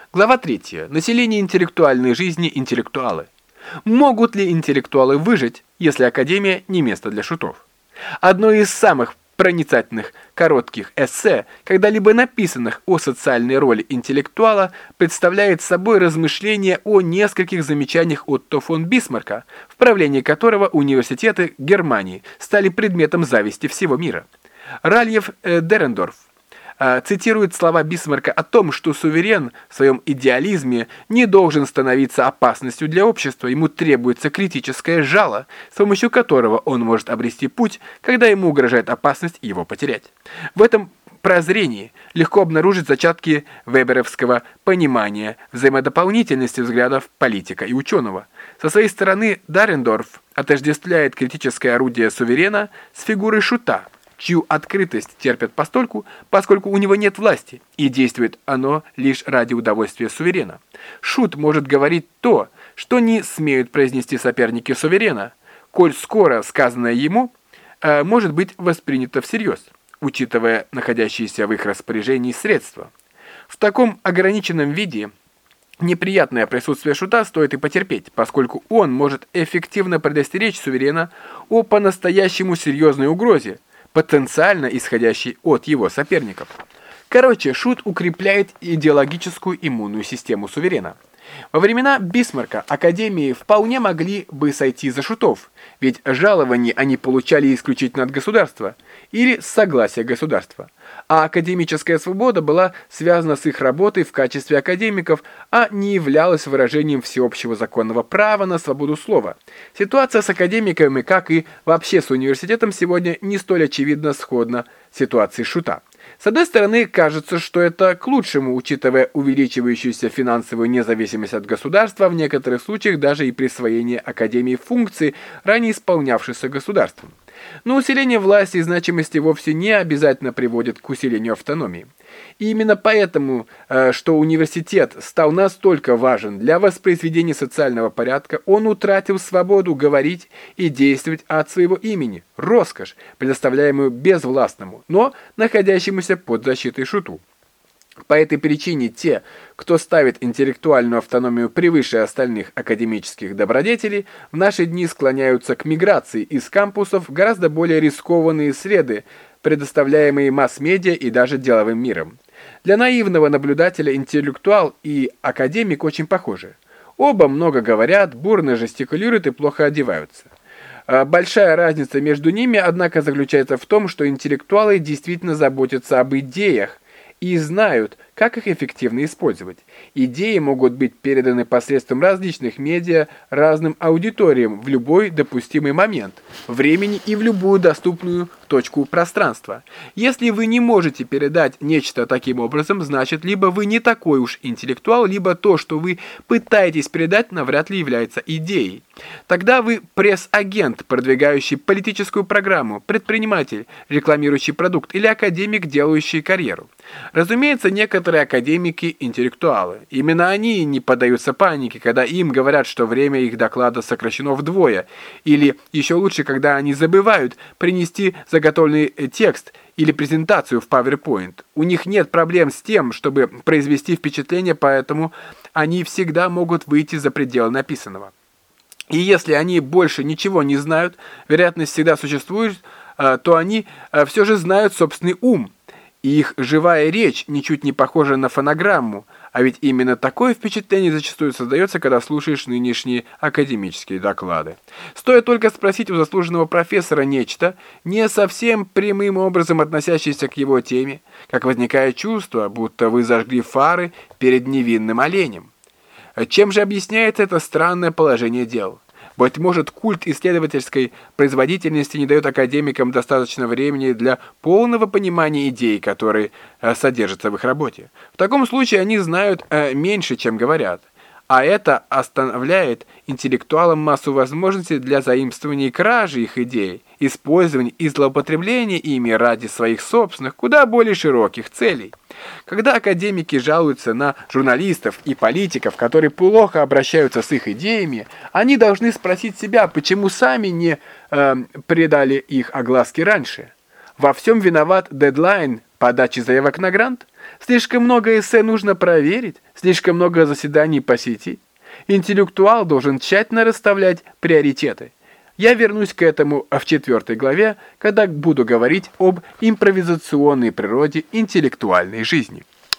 Глава 3. Население интеллектуальной жизни, интеллектуалы. Могут ли интеллектуалы выжить, если академия не место для шутов? Одно из самых проницательных коротких эссе, когда-либо написанных о социальной роли интеллектуала, представляет собой размышление о нескольких замечаниях Отто фон Бисмарка, в правлении которого университеты Германии стали предметом зависти всего мира. Ральф Дерендорф цитирует слова Бисмарка о том, что суверен в своем идеализме не должен становиться опасностью для общества, ему требуется критическое жало, с помощью которого он может обрести путь, когда ему угрожает опасность его потерять. В этом прозрении легко обнаружить зачатки веберовского понимания взаимодополнительности взглядов политика и ученого. Со своей стороны Дерендорф отождествляет критическое орудие суверена с фигурой шута, чью открытость терпят постольку, поскольку у него нет власти, и действует оно лишь ради удовольствия суверена. Шут может говорить то, что не смеют произнести соперники суверена, коль скоро сказанное ему может быть воспринято всерьез, учитывая находящиеся в их распоряжении средства. В таком ограниченном виде неприятное присутствие шута стоит и потерпеть, поскольку он может эффективно предостеречь суверена о по-настоящему серьезной угрозе, потенциально исходящий от его соперников. Короче, шут укрепляет идеологическую иммунную систему суверена. Во времена Бисмарка академии вполне могли бы сойти за шутов, ведь жалования они получали исключительно от государства или с согласия государства, а академическая свобода была связана с их работой в качестве академиков, а не являлась выражением всеобщего законного права на свободу слова. Ситуация с академиками, как и вообще с университетом, сегодня не столь очевидно сходна с ситуацией шута. С одной стороны, кажется, что это к лучшему, учитывая увеличивающуюся финансовую независимость от государства, в некоторых случаях даже и присвоение академии функций, ранее исполнявшихся государством. Но усиление власти и значимости вовсе не обязательно приводит к усилению автономии. И именно поэтому, что университет стал настолько важен для воспроизведения социального порядка, он утратил свободу говорить и действовать от своего имени, роскошь, предоставляемую безвластному, но находящемуся под защитой шуту. По этой причине те, кто ставит интеллектуальную автономию превыше остальных академических добродетелей, в наши дни склоняются к миграции из кампусов в гораздо более рискованные среды, предоставляемые масс-медиа и даже деловым миром. Для наивного наблюдателя интеллектуал и академик очень похожи. Оба много говорят, бурно жестикулируют и плохо одеваются. Большая разница между ними, однако, заключается в том, что интеллектуалы действительно заботятся об идеях и знают, как их эффективно использовать. Идеи могут быть переданы посредством различных медиа разным аудиториям в любой допустимый момент времени и в любую доступную точку пространства. Если вы не можете передать нечто таким образом, значит, либо вы не такой уж интеллектуал, либо то, что вы пытаетесь передать, навряд ли является идеей. Тогда вы пресс-агент, продвигающий политическую программу, предприниматель, рекламирующий продукт или академик, делающий карьеру. Разумеется, некоторые академики – интеллектуалы. Именно они не поддаются панике, когда им говорят, что время их доклада сокращено вдвое, или еще лучше, когда они забывают принести заготовленный текст или презентацию в PowerPoint. У них нет проблем с тем, чтобы произвести впечатление, поэтому они всегда могут выйти за пределы написанного. И если они больше ничего не знают, вероятность всегда существует, то они все же знают собственный ум. И их живая речь ничуть не похожа на фонограмму, а ведь именно такое впечатление зачастую создается, когда слушаешь нынешние академические доклады. Стоит только спросить у заслуженного профессора нечто, не совсем прямым образом относящееся к его теме, как возникает чувство, будто вы зажгли фары перед невинным оленем. Чем же объясняется это странное положение дел? Быть может, культ исследовательской производительности не дает академикам достаточно времени для полного понимания идей, которые содержатся в их работе. В таком случае они знают меньше, чем говорят. А это оставляет интеллектуалам массу возможностей для заимствования и кражи их идей, использования и злоупотребления ими ради своих собственных, куда более широких целей. Когда академики жалуются на журналистов и политиков, которые плохо обращаются с их идеями, они должны спросить себя, почему сами не придали их огласке раньше. Во всем виноват дедлайн подачи заявок на грант? Слишком много эссе нужно проверить, слишком много заседаний посетить. Интеллектуал должен тщательно расставлять приоритеты. Я вернусь к этому в 4 главе, когда буду говорить об импровизационной природе интеллектуальной жизни.